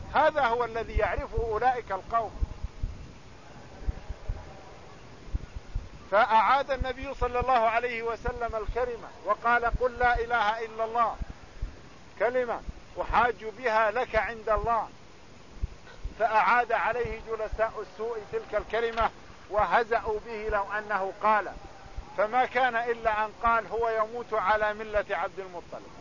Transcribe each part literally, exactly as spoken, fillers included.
هذا هو الذي يعرفه أولئك القوم. فأعاد النبي صلى الله عليه وسلم الكلمة وقال قل لا إله إلا الله، كلمة أحاج بها لك عند الله. فأعاد عليه جلساء السوء تلك الكلمة وهزأوا به لو أنه قال، فما كان إلا أن قال هو يموت على ملة عبد المطلب.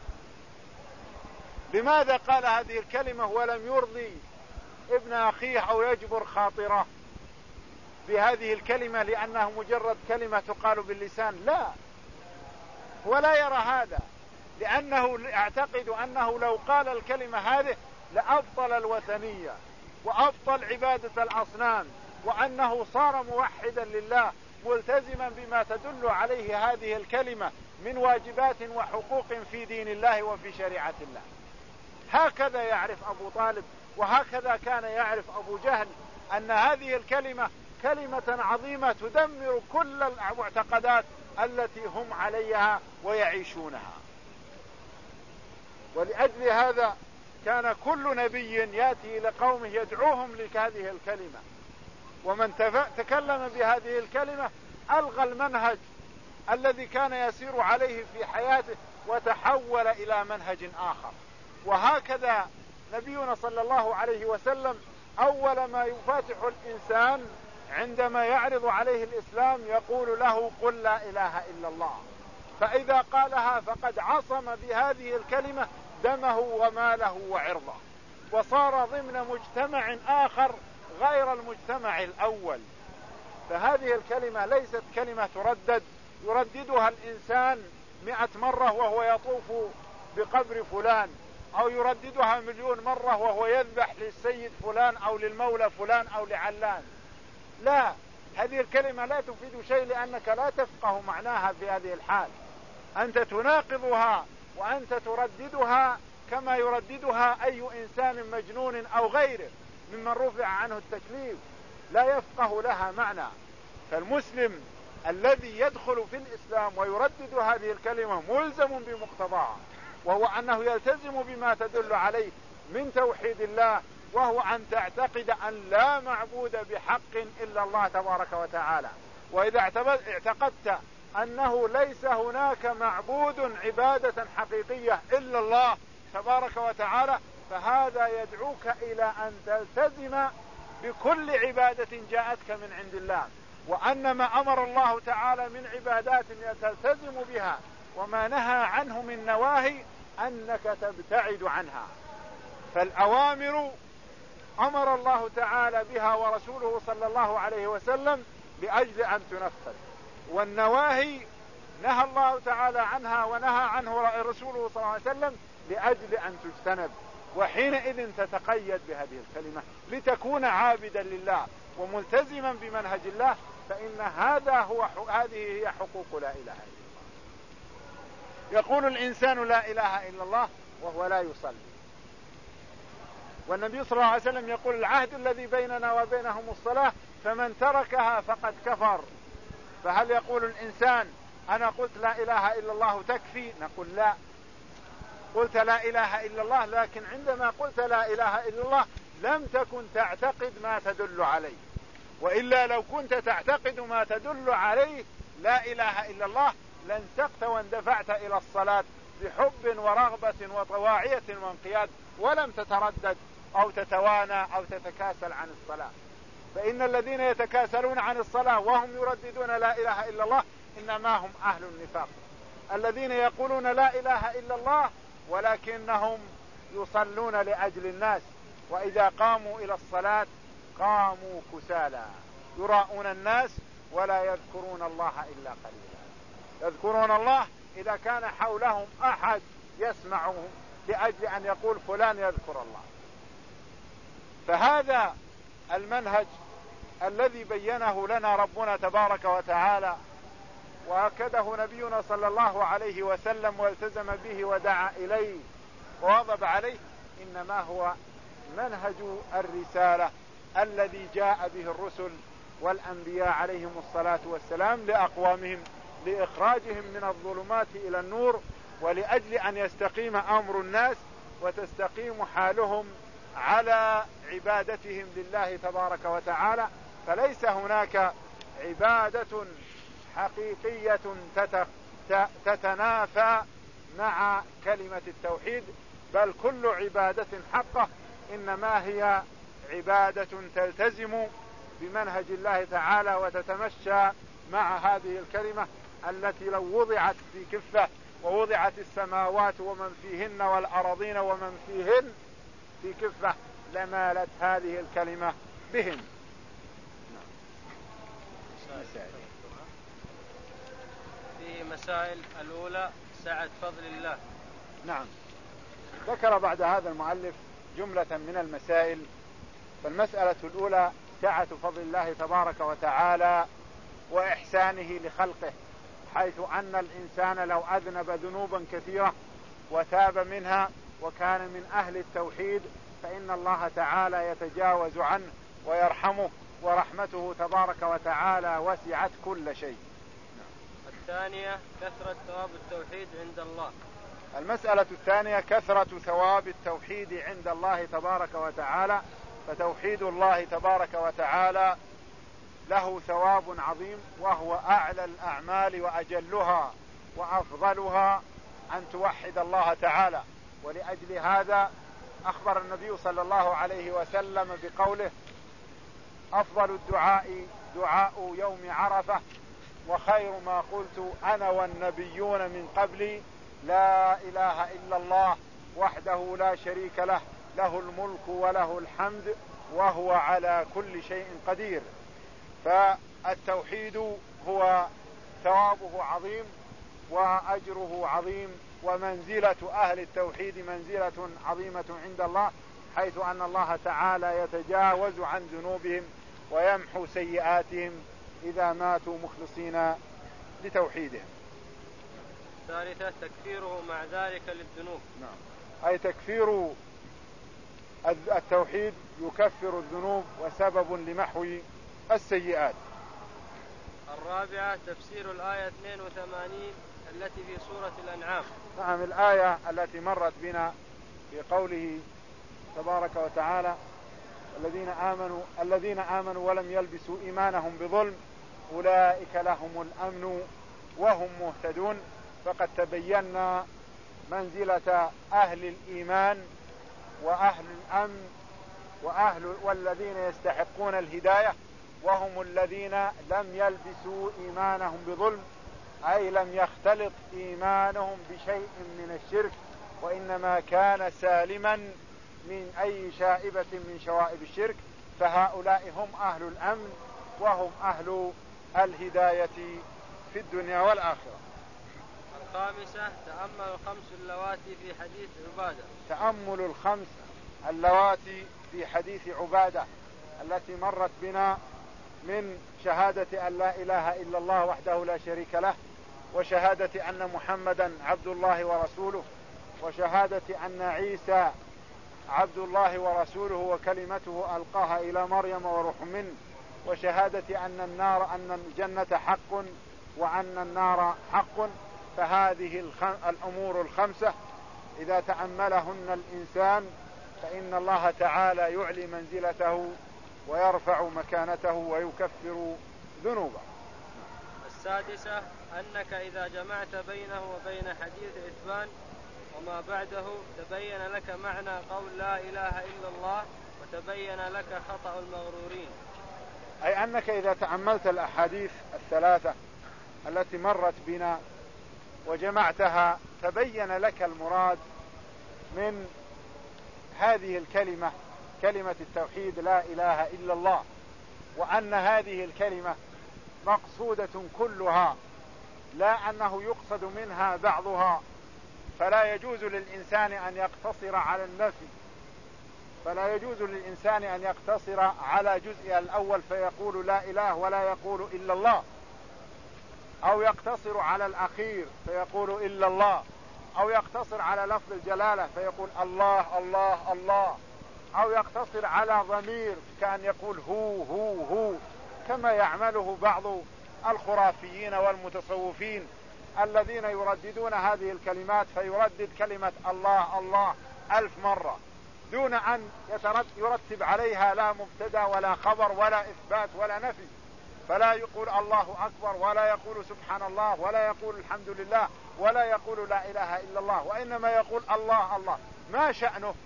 لماذا قال هذه الكلمة ولم يرضي ابن أخيه أو يجبر خاطره بهذه الكلمة لأنه مجرد كلمة تقال باللسان؟ لا، ولا يرى هذا، لأنه يعتقد أنه لو قال الكلمة هذه لأبطل الوثنية وأبطل عبادة الأصنام، وأنه صار موحدا لله ملتزما بما تدل عليه هذه الكلمة من واجبات وحقوق في دين الله وفي شريعة الله. هكذا يعرف أبو طالب، وهكذا كان يعرف أبو جهل، أن هذه الكلمة كلمة عظيمة تدمر كل المعتقدات التي هم عليها ويعيشونها. ولأجل هذا كان كل نبي يأتي إلى قومه يدعوهم لهذه الكلمة، ومن تكلم بهذه الكلمة ألغى المنهج الذي كان يسير عليه في حياته وتحول إلى منهج آخر. وهكذا نبينا صلى الله عليه وسلم أول ما يفاتح الإنسان عندما يعرض عليه الإسلام يقول له قل لا إله إلا الله، فإذا قالها فقد عصم بهذه الكلمة دمه وماله وعرضه، وصار ضمن مجتمع آخر غير المجتمع الأول. فهذه الكلمة ليست كلمة تردد يرددها الإنسان مئة مرة وهو يطوف بقبر فلان، أو يرددها مليون مرة وهو يذبح للسيد فلان أو للمولى فلان أو لعلان. لا، هذه الكلمة لا تفيد شيء لأنك لا تفقه معناها في هذه الحال. أنت تناقضها وأنت ترددها كما يرددها أي إنسان مجنون أو غيره ممن رفع عنه التكليف، لا يفقه لها معنى. فالمسلم الذي يدخل في الإسلام ويردد هذه الكلمة ملزم بمقتضاها، وهو أنه يلتزم بما تدل عليه من توحيد الله، وهو أن تعتقد أن لا معبود بحق إلا الله تبارك وتعالى. وإذا اعتقدت أنه ليس هناك معبود عبادة حقيقية إلا الله تبارك وتعالى، فهذا يدعوك إلى أن تلتزم بكل عبادة جاءتك من عند الله، وأن ما أمر الله تعالى من عبادات تلتزم بها وما نهى عنه من نواهي أنك تبتعد عنها. فالأوامر أمر الله تعالى بها ورسوله صلى الله عليه وسلم لأجل أن تنفذ، والنواهي نهى الله تعالى عنها ونهى عنه رسوله صلى الله عليه وسلم لأجل أن تجتنب. وحينئذ تتقيد بهذه الكلمة لتكون عابدا لله وملتزما بمنهج الله، فإن هذا هو هذه هي حقوق لا إله إلا الله. يقول الإنسان لا إله إلا الله وهو لا يصلي، والنبي صلى الله عليه وسلم يقول العهد الذي بيننا وبينهم الصلاة فمن تركها فقد كفر. فهل يقول الإنسان أنا قلت لا إله إلا الله تكفي؟ نقول لا، قلت لا إله إلا الله، لكن عندما قلت لا إله إلا الله لم تكن تعتقد ما تدل عليه، وإلا لو كنت تعتقد ما تدل عليه لا إله إلا الله لانسقت واندفعت إلى الصلاة بحب ورغبة وطواعية وانقياد، ولم تتردد أو تتوانى أو تتكاسل عن الصلاة. فإن الذين يتكاسلون عن الصلاة وهم يرددون لا إله إلا الله إنما هم أهل النفاق. الذين يقولون لا إله إلا الله ولكنهم يصلون لأجل الناس، وإذا قاموا إلى الصلاة قاموا كسالى يراءون الناس ولا يذكرون الله إلا قليلا. يذكرون الله إذا كان حولهم أحد يسمعهم لأجل أن يقول فلان يذكر الله. فهذا المنهج الذي بينه لنا ربنا تبارك وتعالى وأكده نبينا صلى الله عليه وسلم والتزم به ودعا إليه وواظب عليه، إنما هو منهج الرسالة الذي جاء به الرسل والأنبياء عليهم الصلاة والسلام لأقوامهم لإخراجهم من الظلمات إلى النور، ولأجل أن يستقيم أمر الناس وتستقيم حالهم على عبادتهم لله تبارك وتعالى. فليس هناك عبادة حقيقية تتنافى مع كلمة التوحيد، بل كل عبادة حقة إنما هي عبادة تلتزم بمنهج الله تعالى وتتمشى مع هذه الكلمة التي لو وضعت في كفة ووضعت السماوات ومن فيهن والأراضين ومن فيهن في كفة لمالت هذه الكلمة بهم. في مسائل الأولى سعة فضل الله. نعم، ذكر بعد هذا المؤلف جملة من المسائل. فالمسألة الأولى سعة فضل الله تبارك وتعالى وإحسانه لخلقه، حيث أن الإنسان لو أذنب ذنوبا كثيرة وتاب منها وكان من أهل التوحيد فإن الله تعالى يتجاوز عنه ويرحمه، ورحمته تبارك وتعالى وسعت كل شيء. الثانية كثرة ثواب التوحيد عند الله. المسألة الثانية كثرة ثواب التوحيد عند الله تبارك وتعالى. فتوحيد الله تبارك وتعالى له ثواب عظيم، وهو أعلى الأعمال وأجلها وأفضلها أن توحد الله تعالى. ولأجل هذا أخبر النبي صلى الله عليه وسلم بقوله: أفضل الدعاء دعاء يوم عرفة، وخير ما قلت أنا والنبيون من قبلي لا إله إلا الله وحده لا شريك له، له الملك وله الحمد وهو على كل شيء قدير. فالتوحيد هو ثوابه عظيم وأجره عظيم، ومنزلة أهل التوحيد منزلة عظيمة عند الله، حيث أن الله تعالى يتجاوز عن ذنوبهم ويمحو سيئاتهم إذا ماتوا مخلصين لتوحيدهم. ثالثة تكفيره مع ذلك للذنوب. نعم، أي تكفير التوحيد يكفر الذنوب وسبب لمحو السيئات. الرابعة تفسير الآية اثنين وثمانين التي في سورة الأنعام. نعم، الآية التي مرت بنا في قوله تبارك وتعالى: الذين آمنوا الذين آمنوا ولم يلبسوا إيمانهم بظلم أولئك لهم الأمن وهم مهتدون. فقد تبينا منزلة أهل الإيمان وأهل الأمن وأهل والذين يستحقون الهداية، وهم الذين لم يلبسوا إيمانهم بظلم، أي لم يختلط إيمانهم بشيء من الشرك، وإنما كان سالما من أي شائبة من شوائب الشرك. فهؤلاء هم أهل الأمن وهم أهل الهداية في الدنيا والآخرة. الخامسة تأمل الخمس اللواتي في حديث عبادة. تأمل الخمس اللواتي في حديث عبادة التي مرت بنا من شهادة أن لا إله إلا الله وحده لا شريك له، وشهادة أن محمدا عبد الله ورسوله، وشهادة أن عيسى عبد الله ورسوله وكلمته ألقاها إلى مريم وروح منه، وشهادة أن النار أن الجنة حق وأن النار حق. فهذه الأمور الخمسة إذا تأملهن الإنسان فإن الله تعالى يعلي منزلته ويرفع مكانته ويكفر ذنوبه. السادسة أنك إذا جمعت بينه وبين حديث عثمان وما بعده تبين لك معنى قول لا إله إلا الله وتبين لك خطأ المغرورين. أي أنك إذا تأملت الأحاديث الثلاثة التي مرت بنا وجمعتها تبين لك المراد من هذه الكلمة، كلمة التوحيد لا إله إلا الله، وأن هذه الكلمة مقصودة كلها، لا أنه يقصد منها بعضها. فلا يجوز للإنسان أن يقتصر على النفي، فلا يجوز للإنسان أن يقتصر على جزء الأول فيقول لا إله ولا يقول إلا الله، أو يقتصر على الأخير فيقول إلا الله، أو يقتصر على لفظ الجلالة فيقول الله الله الله، أو يقتصر على ضمير كأن يقول هو هو هو، كما يعمله بعض الخرافيين والمتصوفين الذين يرددون هذه الكلمات، فيردد كلمة الله الله ألف مرة، دون أن يرتب عليها لا مبتدا ولا خبر ولا إثبات ولا نفي. فلا يقول الله أكبر ولا يقول سبحان الله ولا يقول الحمد لله ولا يقول لا إله إلا الله، وإنما يقول الله الله. ما شأنه؟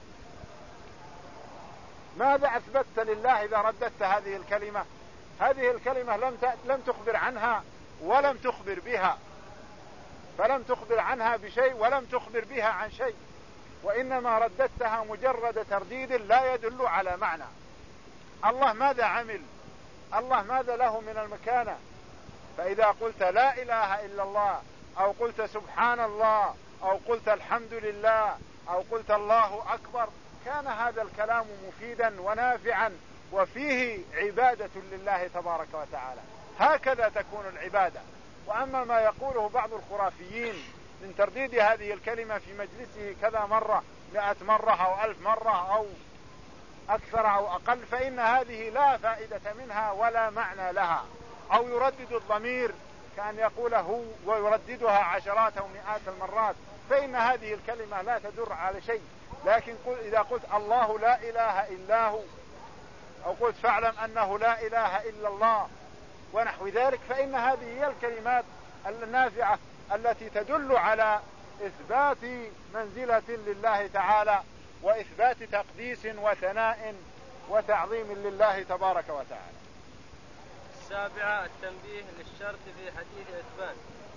ماذا أثبتت لله إذا رددت هذه الكلمة؟ هذه الكلمة لم لم تخبر عنها ولم تخبر بها، فلم تخبر عنها بشيء ولم تخبر بها عن شيء، وإنما رددتها مجرد ترديد لا يدل على معنى. الله ماذا عمل؟ الله ماذا له من المكانة؟ فإذا قلت لا إله إلا الله أو قلت سبحان الله أو قلت الحمد لله أو قلت الله أكبر كان هذا الكلام مفيدا ونافعا وفيه عبادة لله تبارك وتعالى. هكذا تكون العبادة. وأما ما يقوله بعض الخرافيين من ترديد هذه الكلمة في مجلسه كذا مرة مئة مرة أو ألف مرة أو أكثر أو أقل، فإن هذه لا فائدة منها ولا معنى لها. أو يردد الضمير كأن يقوله ويرددها عشرات أو مئات المرات، فإن هذه الكلمة لا تدر على شيء. لكن إذا قلت الله لا إله إلا هو أو قلت فاعلم أنه لا إله إلا الله ونحو ذلك، فإن هذه هي الكلمات النافعة التي تدل على إثبات منزلة لله تعالى وإثبات تقديس وثناء وتعظيم لله تبارك وتعالى. السابعة التنبيه للشرط في حديث عتبان.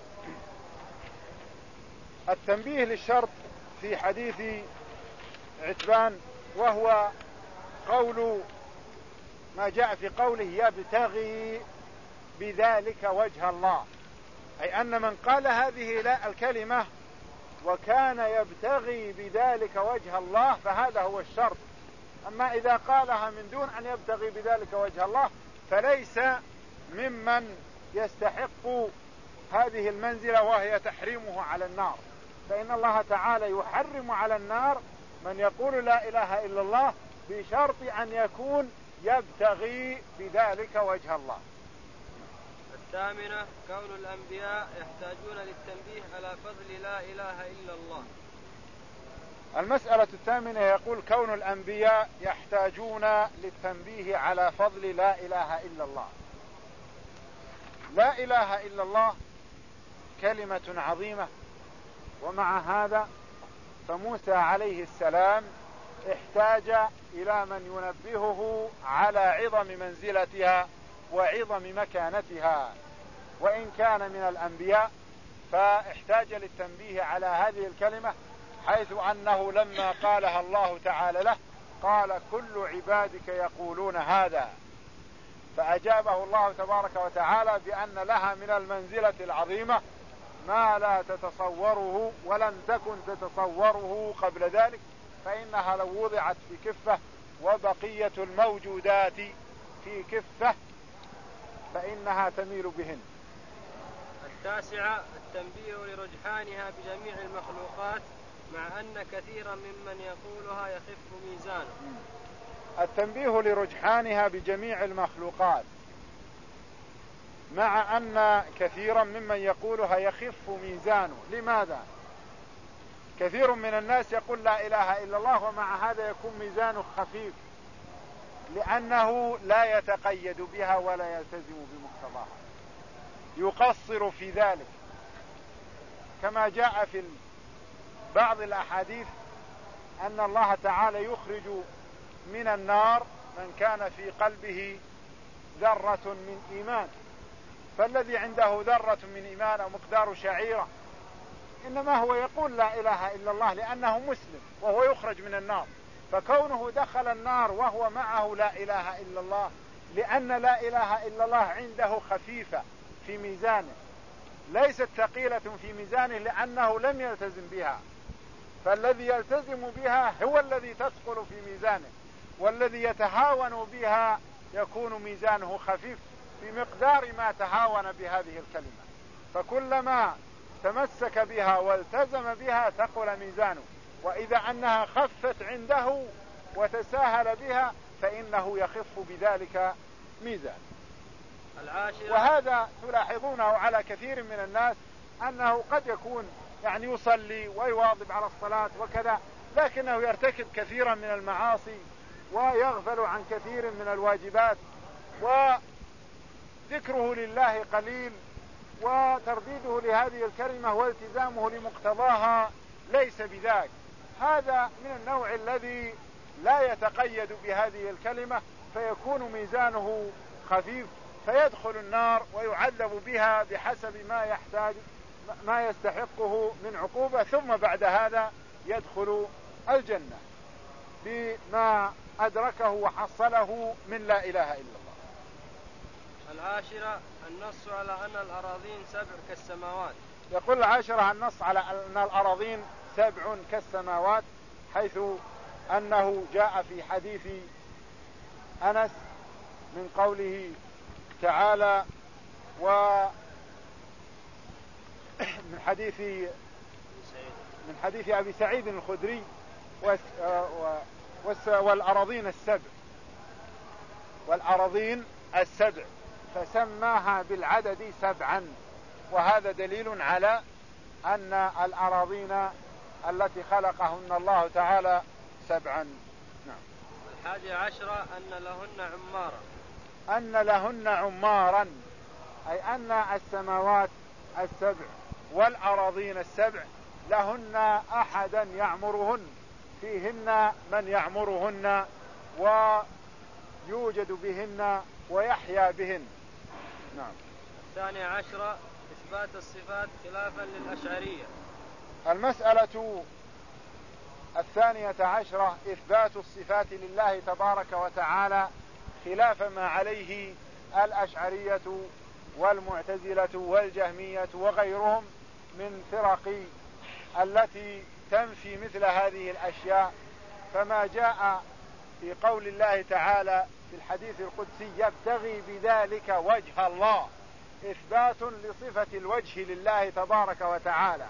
التنبيه للشرط في حديث عتبان وهو قول ما جاء في قوله يبتغي بذلك وجه الله، أي أن من قال هذه لا الكلمة وكان يبتغي بذلك وجه الله فهذا هو الشرط. أما إذا قالها من دون أن يبتغي بذلك وجه الله فليس ممن يستحق هذه المنزلة وهي تحريمه على النار، فإن الله تعالى يحرم على النار من يقول لا إله إلا الله بشرط أن يكون يبتغي بذلك وجه الله. الثامنة كون الأنبياء يحتاجون للتنبيه على فضل لا إله إلا الله. المسألة الثامنة يقول كون الأنبياء يحتاجون للتنبيه على فضل لا إله إلا الله. لا إله إلا الله كلمة عظيمة، ومع هذا فموسى عليه السلام احتاج إلى من ينبهه على عظم منزلتها وعظم مكانتها، وإن كان من الأنبياء فاحتاج للتنبيه على هذه الكلمة، حيث أنه لما قالها الله تعالى له قال كل عبادك يقولون هذا، فأجابه الله تبارك وتعالى بأن لها من المنزلة العظيمة ما لا تتصوره ولم تكن تتصوره قبل ذلك، فإنها لو وضعت في كفة وبقية الموجودات في كفة فإنها تميل بهن. التاسعة التنبيه لرجحانها بجميع المخلوقات مع أن كثيرا ممن يقولها يخف ميزانه. التنبيه لرجحانها بجميع المخلوقات مع أن كثيرا ممن يقولها يخف ميزانه. لماذا؟ كثير من الناس يقول لا إله إلا الله ومع هذا يكون ميزانه خفيف، لأنه لا يتقيد بها ولا يلتزم بمقتضاها، يقصر في ذلك، كما جاء في بعض الأحاديث أن الله تعالى يخرج من النار من كان في قلبه ذرة من إيمان، فالذي عنده ذرة من إيمان أو مقدار شعيرة إنما هو يقول لا إله إلا الله لأنه مسلم وهو يخرج من النار، فكونه دخل النار وهو معه لا إله إلا الله لأن لا إله إلا الله عنده خفيفة في ميزانه، ليست ثقيلة في ميزانه لأنه لم يلتزم بها، فالذي يلتزم بها هو الذي تثقل في ميزانه، والذي يتهاون بها يكون ميزانه خفيف بمقدار ما تهاون بهذه الكلمة، فكلما تمسك بها والتزم بها ثقل ميزانه، وإذا أنها خفت عنده وتساهل بها فإنه يخف بذلك ميزان. وهذا تلاحظونه على كثير من الناس أنه قد يكون يعني يصلي ويواظب على الصلاة وكذا، لكنه يرتكب كثيرا من المعاصي ويغفل عن كثير من الواجبات، وذكره لله قليل، وترديده لهذه الكلمة والتزامه لمقتضاها ليس بذاك. هذا من النوع الذي لا يتقيد بهذه الكلمة، فيكون ميزانه خفيف فيدخل النار ويعذب بها بحسب ما يحتاج ما يستحقه من عقوبة، ثم بعد هذا يدخل الجنة بما أدركه وحصله من لا إله إلا الله. العاشرة النص على أن الأراضين سبع كالسماوات. يقول العاشرة النص على أن الأراضين سبع كالسماوات، حيث أنه جاء في حديث أنس من قوله تعالى ومن حديث من حديث أبي سعيد الخدري والأراضين السبع والأراضين السبع فسماها بالعدد سبعا، وهذا دليل على أن الأراضين التي خلقهن الله تعالى سبعا. نعم. الحادي عشرة أن لهن عمارا. أن لهن عمارا أي أن السماوات السبع والأراضين السبع لهن أحدا يعمرهن، فيهن من يعمرهن ويوجد بهن ويحيا بهن. نعم. الثاني عشرة إثبات الصفات خلافا للأشعرية. المسألة الثانية عشرة إثبات الصفات لله تبارك وتعالى خلاف ما عليه الأشعرية والمعتزلة والجهمية وغيرهم من فرق التي تنفي مثل هذه الأشياء. فما جاء في قول الله تعالى في الحديث القدسي يبتغي بذلك وجه الله، إثبات لصفة الوجه لله تبارك وتعالى،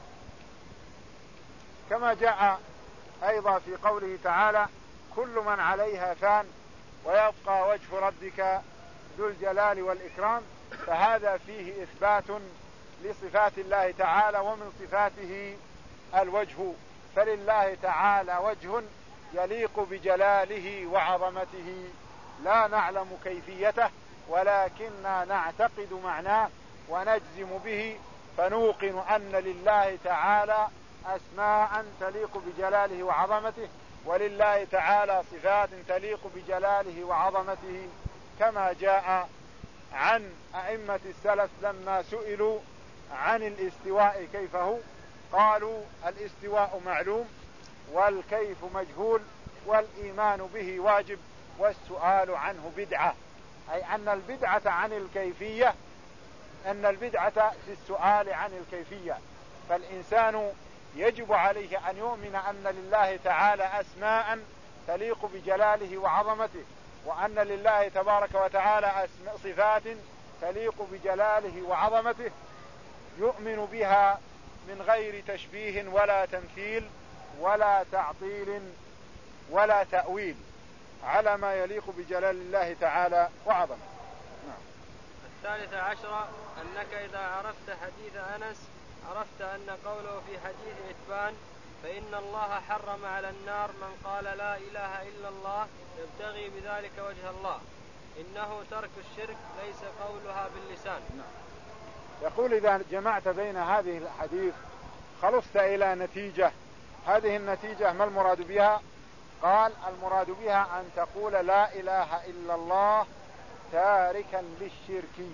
كما جاء أيضا في قوله تعالى كل من عليها فان ويبقى وجه ربك ذو الجلال والإكرام، فهذا فيه إثبات لصفات الله تعالى، ومن صفاته الوجه، فلله تعالى وجه يليق بجلاله وعظمته لا نعلم كيفيته ولكننا نعتقد معناه ونجزم به، فنوقن أن لله تعالى أسماء تليق بجلاله وعظمته، ولله تعالى صفات تليق بجلاله وعظمته، كما جاء عن أئمة السلف لما سئلوا عن الاستواء كيف هو قالوا الاستواء معلوم والكيف مجهول والإيمان به واجب والسؤال عنه بدعة، أي أن البدعة عن الكيفية أن البدعة في السؤال عن الكيفية. فالإنسان يجب عليه أن يؤمن أن لله تعالى أسماء تليق بجلاله وعظمته، وأن لله تبارك وتعالى صفات تليق بجلاله وعظمته يؤمن بها من غير تشبيه ولا تمثيل ولا تعطيل ولا تأويل، على ما يليق بجلال الله تعالى وعظمته. نعم. الثالثة عشرة أنك إذا عرفت حديث أنس عرفت أن قوله في حديث إتبان فإن الله حرم على النار من قال لا إله إلا الله يبتغي بذلك وجه الله، إنه ترك الشرك ليس قولها باللسان. يقول إذا جمعت بين هذه الحديث خلصت إلى نتيجة، هذه النتيجة ما المراد بها؟ قال المراد بها أن تقول لا إله إلا الله تاركا للشرك،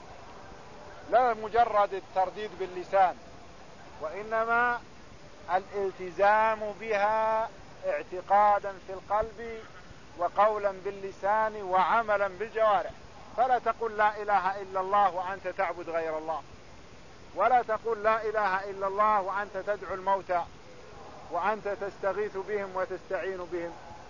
لا مجرد الترديد باللسان، وإنما الالتزام بها اعتقادا في القلب وقولا باللسان وعملا بالجوارح. فلا تقول لا إله إلا الله وأنت تعبد غير الله، ولا تقول لا إله إلا الله وأنت تدعو الموتى وأنت تستغيث بهم وتستعين بهم،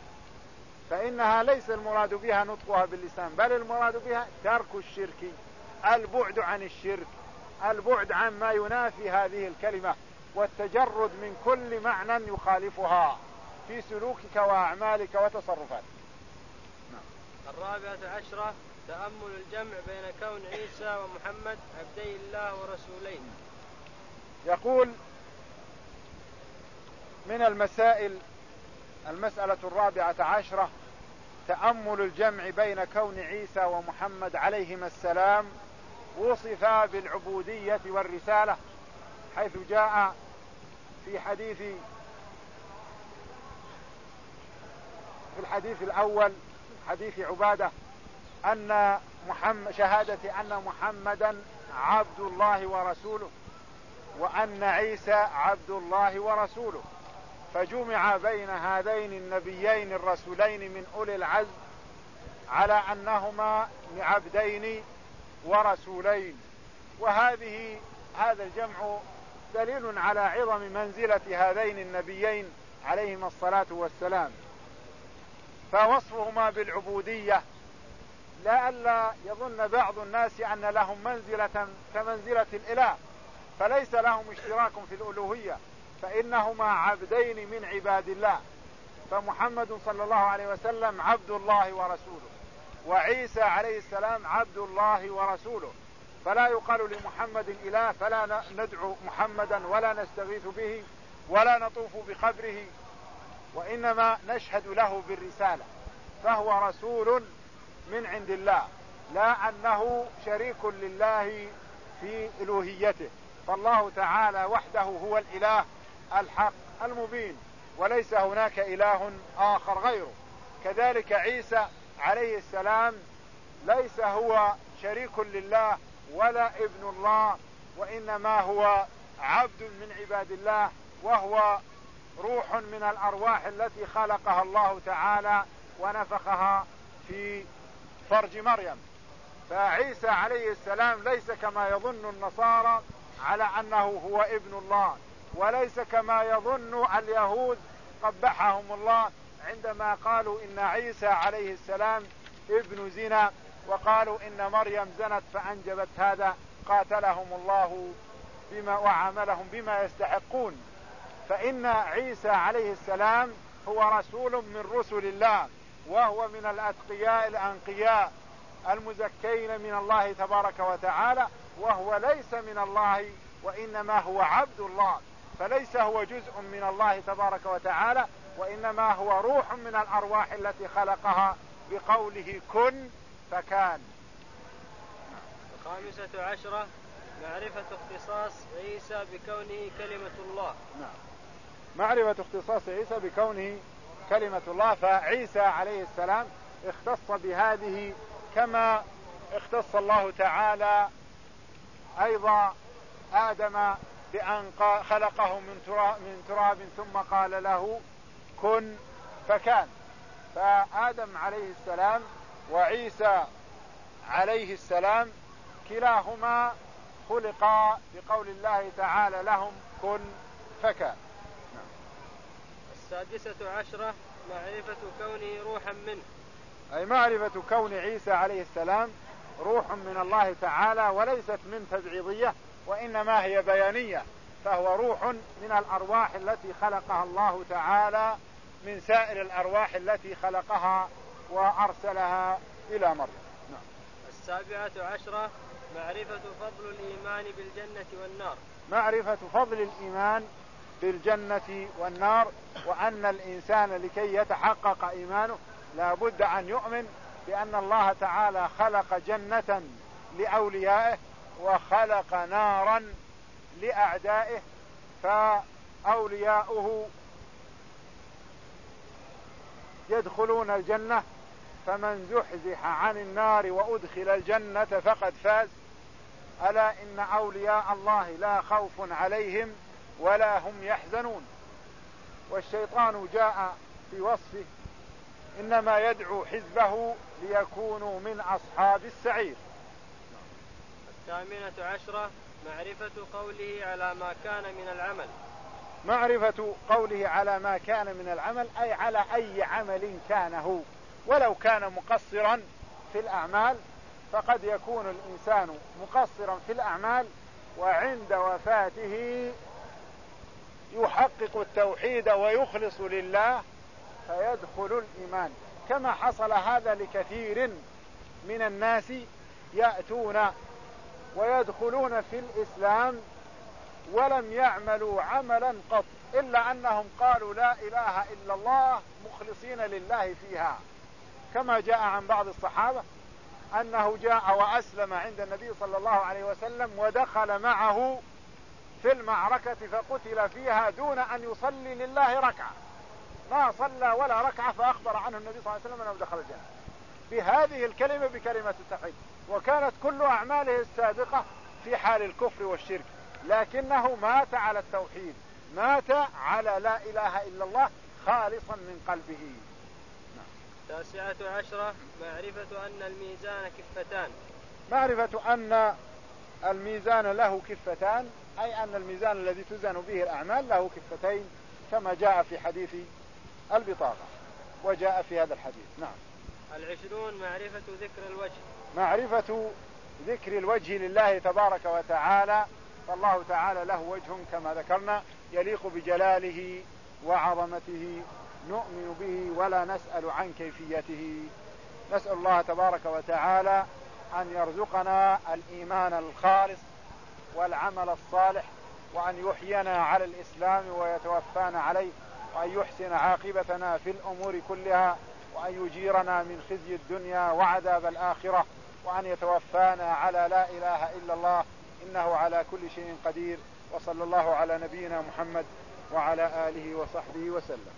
فإنها ليس المراد بها نطقها باللسان، بل المراد بها ترك الشرك، البعد عن الشرك، البعد عن ما ينافي هذه الكلمة، والتجرد من كل معنى يخالفها في سلوكك وأعمالك وتصرفاتك. الرابعة عشرة تأمل الجمع بين كون عيسى ومحمد عبدي الله ورسولين. يقول من المسائل المسألة الرابعة عشرة تأمل الجمع بين كون عيسى ومحمد عليهما السلام وصفا بالعبودية والرسالة، حيث جاء في حديث في الحديث الأول حديث عبادة أن محمد شهادة أن محمدا عبد الله ورسوله وأن عيسى عبد الله ورسوله، فجمع بين هذين النبيين الرسولين من أولي العزم على أنهما عبدين ورسولين. وهذه هذا الجمع دليل على عظم منزلة هذين النبيين عليهما الصلاة والسلام. فوصفهما بالعبودية لئلا يظن بعض الناس أن لهم منزلة كمنزلة الإله، فليس لهم اشتراك في الألوهية، فإنهما عبدين من عباد الله. فمحمد صلى الله عليه وسلم عبد الله ورسوله، وعيسى عليه السلام عبد الله ورسوله، فلا يقال لمحمد إله فلا ندعو محمدا ولا نستغيث به ولا نطوف بقبره، وإنما نشهد له بالرسالة، فهو رسول من عند الله، لا أنه شريك لله في ألوهيته. فالله تعالى وحده هو الإله الحق المبين، وليس هناك إله آخر غيره. كذلك عيسى عليه السلام ليس هو شريك لله ولا ابن الله، وإنما هو عبد من عباد الله، وهو روح من الأرواح التي خلقها الله تعالى ونفخها في فرج مريم. فعيسى عليه السلام ليس كما يظن النصارى على أنه هو ابن الله، وليس كما يظن اليهود قبحهم الله عندما قالوا إن عيسى عليه السلام ابن زنا، وقالوا إن مريم زنت فأنجبت هذا، قاتلهم الله بما وعاملهم بما يستحقون. فإن عيسى عليه السلام هو رسول من رسل الله، وهو من الأتقياء الأنقياء المزكين من الله تبارك وتعالى، وهو ليس من الله وإنما هو عبد الله، فليس هو جزء من الله تبارك وتعالى، وإنما هو روح من الأرواح التي خلقها بقوله كن فكان. الخامسة عشرة معرفة اختصاص عيسى بكونه كلمة الله. نعم، معرفة اختصاص عيسى بكونه كلمة الله. فعيسى عليه السلام اختص بهذه كما اختص الله تعالى أيضا آدم بأن خلقه من تراب, من تراب ثم قال له كن فكان. فآدم عليه السلام وعيسى عليه السلام كلاهما خلقا بقول الله تعالى لهم كن فكان. السادسة عشرة معرفة كونه روحا منه، أي معرفة كون عيسى عليه السلام روح من الله تعالى، وليست من تبعيضية وإنما هي بيانية، فهو روح من الأرواح التي خلقها الله تعالى من سائر الأرواح التي خلقها وأرسلها إلى مريم. نعم. السابعة عشرة معرفة فضل الإيمان بالجنة والنار، معرفة فضل الإيمان بالجنة والنار، وأن الإنسان لكي يتحقق إيمانه لا بد أن يؤمن بأن الله تعالى خلق جنة لأوليائه وخلق نارا لأعدائه، فأولياؤه يدخلون الجنة، فمن زحزح عن النار وأدخل الجنة فقد فاز. ألا إن أولياء الله لا خوف عليهم ولا هم يحزنون. والشيطان جاء في وصفه إنما يدعو حزبه ليكونوا من أصحاب السعير. الثامنة عشرة معرفة قوله على ما كان من العمل، معرفة قوله على ما كان من العمل أي على أي عمل كان هو، ولو كان مقصرا في الأعمال، فقد يكون الإنسان مقصرا في الأعمال وعند وفاته يحقق التوحيد ويخلص لله فيدخل الإيمان، كما حصل هذا لكثير من الناس يأتون ويدخلون في الإسلام ولم يعملوا عملا قط إلا أنهم قالوا لا إله إلا الله مخلصين لله فيها، كما جاء عن بعض الصحابة أنه جاء وأسلم عند النبي صلى الله عليه وسلم ودخل معه في المعركة فقتل فيها دون أن يصلي لله ركعة، ما صلى ولا ركعة، فأخبر عنه النبي صلى الله عليه وسلم أنه دخل الجنة بهذه الكلمة، بكلمة التوحيد. وكانت كل أعماله السابقة في حال الكفر والشرك، لكنه مات على التوحيد، مات على لا إله إلا الله خالصا من قلبه. التاسعة عشرة معرفة أن الميزان كفتان. معرفة أن الميزان له كفتان، أي أن الميزان الذي تزن به الأعمال له كفتين، كما جاء في حديث البطاقة وجاء في هذا الحديث. نعم. العشرون معرفة ذكر الوجه. معرفة ذكر الوجه لله تبارك وتعالى، فالله تعالى له وجه كما ذكرنا يليق بجلاله وعظمته، نؤمن به ولا نسأل عن كيفيته. نسأل الله تبارك وتعالى أن يرزقنا الإيمان الخالص والعمل الصالح، وأن يحيينا على الإسلام ويتوفانا عليه، وأن يحسن عاقبتنا في الأمور كلها، وأن يجيرنا من خزي الدنيا وعذاب الآخرة، وأن يتوفانا على لا إله إلا الله، إنه على كل شيء قدير. وصلى الله على نبينا محمد وعلى آله وصحبه وسلم.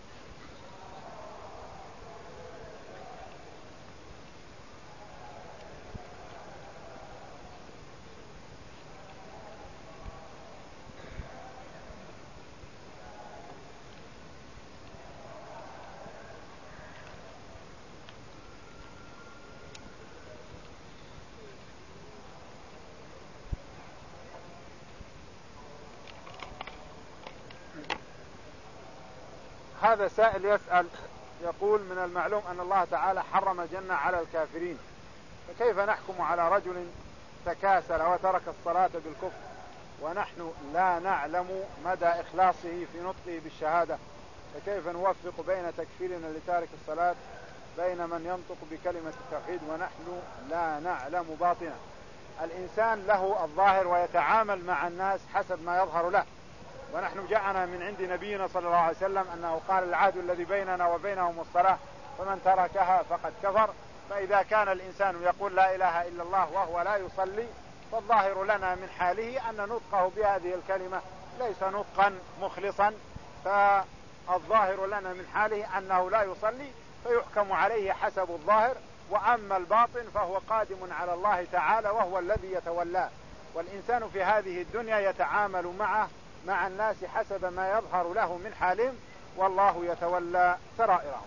هذا سائل يسأل يقول: من المعلوم أن الله تعالى حرم الجنة على الكافرين، فكيف نحكم على رجل تكاسل وترك الصلاة بالكفر ونحن لا نعلم مدى إخلاصه في نطقه بالشهادة، فكيف نوفق بين تكفيرنا لتارك الصلاة بين من ينطق بكلمة التوحيد ونحن لا نعلم باطنه؟ الإنسان له الظاهر ويتعامل مع الناس حسب ما يظهر له، ونحن جاءنا من عند نبينا صلى الله عليه وسلم أنه قال: العهد الذي بيننا وبينهم الصلاة، فمن تركها فقد كفر. فإذا كان الإنسان يقول لا إله إلا الله وهو لا يصلي، فالظاهر لنا من حاله أن نطقه بهذه الكلمة ليس نطقا مخلصا، فالظاهر لنا من حاله أنه لا يصلي، فيحكم عليه حسب الظاهر. وأما الباطن فهو قادم على الله تعالى وهو الذي يتولاه، والإنسان في هذه الدنيا يتعامل معه مع الناس حسب ما يظهر له من حالهم، والله يتولى سرائرهم.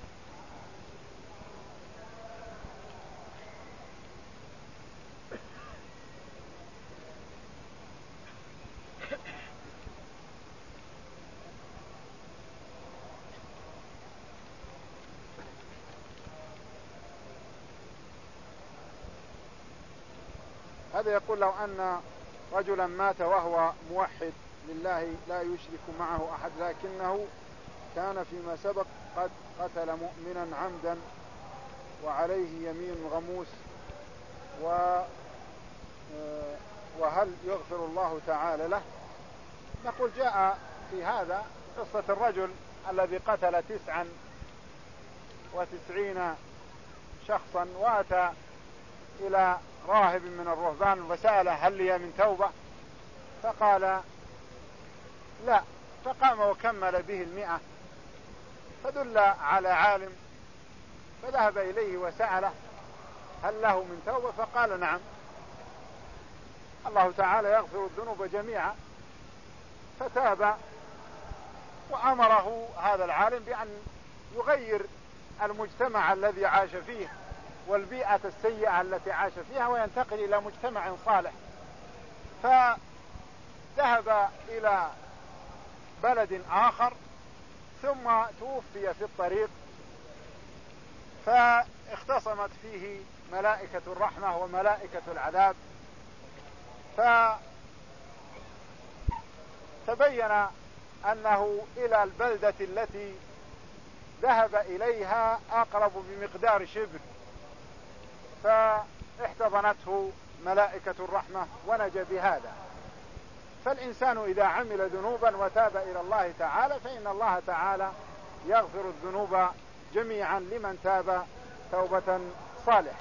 هذا يقول: لو أن رجلا مات وهو موحد لله لا يشرك معه أحد، لكنه كان فيما سبق قد قتل مؤمنا عمدا وعليه يمين غموس، وهل يغفر الله تعالى له؟ نقول: جاء في هذا قصة الرجل الذي قتل تسعا وتسعين شخصا وأتى إلى راهب من الرهبان وسأله: هل لي من توبة؟ فقال: لا. فقام وكمل به المئة، فدل على عالم فذهب إليه وسأله: هل له من توبة؟ فقال: نعم، الله تعالى يغفر الذنوب جميعا. فتاب، وأمره هذا العالم بأن يغير المجتمع الذي عاش فيه والبيئة السيئة التي عاش فيها وينتقل إلى مجتمع صالح. فذهب إلى بلد آخر ثم توفي في الطريق، فاختصمت فيه ملائكة الرحمة وملائكة العذاب، فتبين أنه إلى البلدة التي ذهب إليها أقرب بمقدار شبر، فاحتضنته ملائكة الرحمة ونجا بهذا. فالإنسان إذا عمل ذنوبا وتاب إلى الله تعالى فإن الله تعالى يغفر الذنوب جميعا لمن تاب توبة صالحة.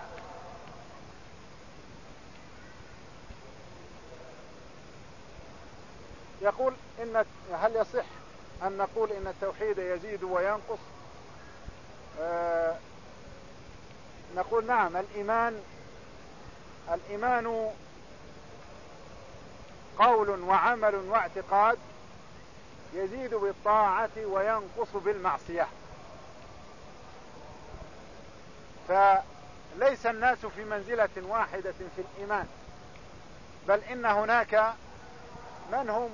يقول إن هل يصح أن نقول إن التوحيد يزيد وينقص؟ آه نقول نعم، الإيمان الإيمان قول وعمل واعتقاد، يزيد بالطاعة وينقص بالمعصية. فليس الناس في منزلة واحدة في الإيمان، بل إن هناك من هم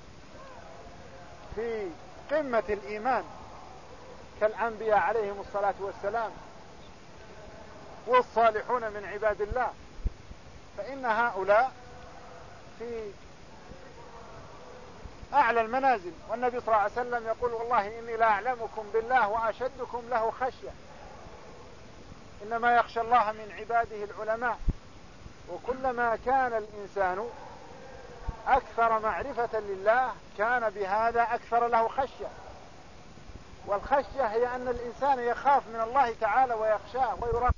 في قمة الإيمان كالأنبياء عليهم الصلاة والسلام والصالحون من عباد الله، فإن هؤلاء في أعلى المنازل. والنبي صلى الله عليه وسلم يقول والله إني لا أعلمكم بالله وأشدكم له خشية، إنما يخشى الله من عباده العلماء. وكلما كان الإنسان أكثر معرفة لله كان بهذا أكثر له خشية. والخشية هي أن الإنسان يخاف من الله تعالى ويخشاه ويراقبه.